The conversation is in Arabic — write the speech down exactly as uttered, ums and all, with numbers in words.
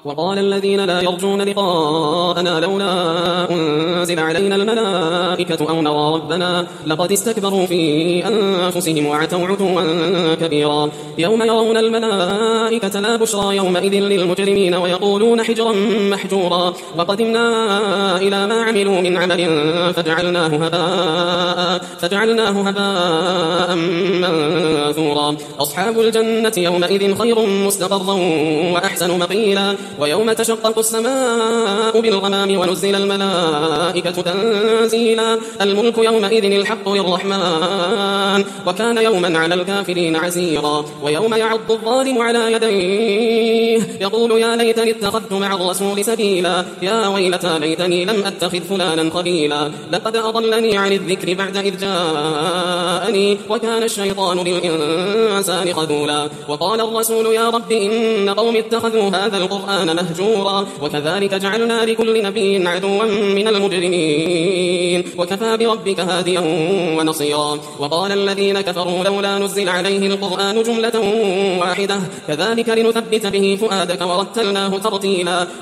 وقال الذين لا يرجون لقاءنا لولا أنزل علينا الملائكة أو نرى ربنا لقد استكبروا في أنفسهم وعتوا عتوا كبيرا يوم يرون الملائكة لا بشرى يومئذ للمجرمين ويقولون حجرا محجورا وقدمنا إلى ما عملوا من عمل فجعلناه هباء فجعلناه هباء منثورا أصحاب الجنة يومئذ خير مستقرا وأحسن مقيلا ويوم تشقق السماء بالغمام ونزل الملائكة تنزيلا الملك يومئذ الحق للرحمن وكان يوما على الكافرين عسيرا ويوم يعض الظالم على يديه يقول يا ليتني اتخذت مع الرسول سبيلا يا ويلتى ليتني لم أتخذ فلانا خليلا لقد أضلني عن الذكر بعد إذ جاءني وكان الشيطان للإنسان خذولا وقال الرسول يا رب إن قوم اتخذوا هذا القرآن مهجورا وكذلك جعلنا لكل نبي عدوا من المجرمين وكفى بربك هاديا ونصيرا وقال الذين كفروا لولا نزل عليه القرآن جملة واحدة كذلك لنثبت به فؤادك ورتلناه ترتيلا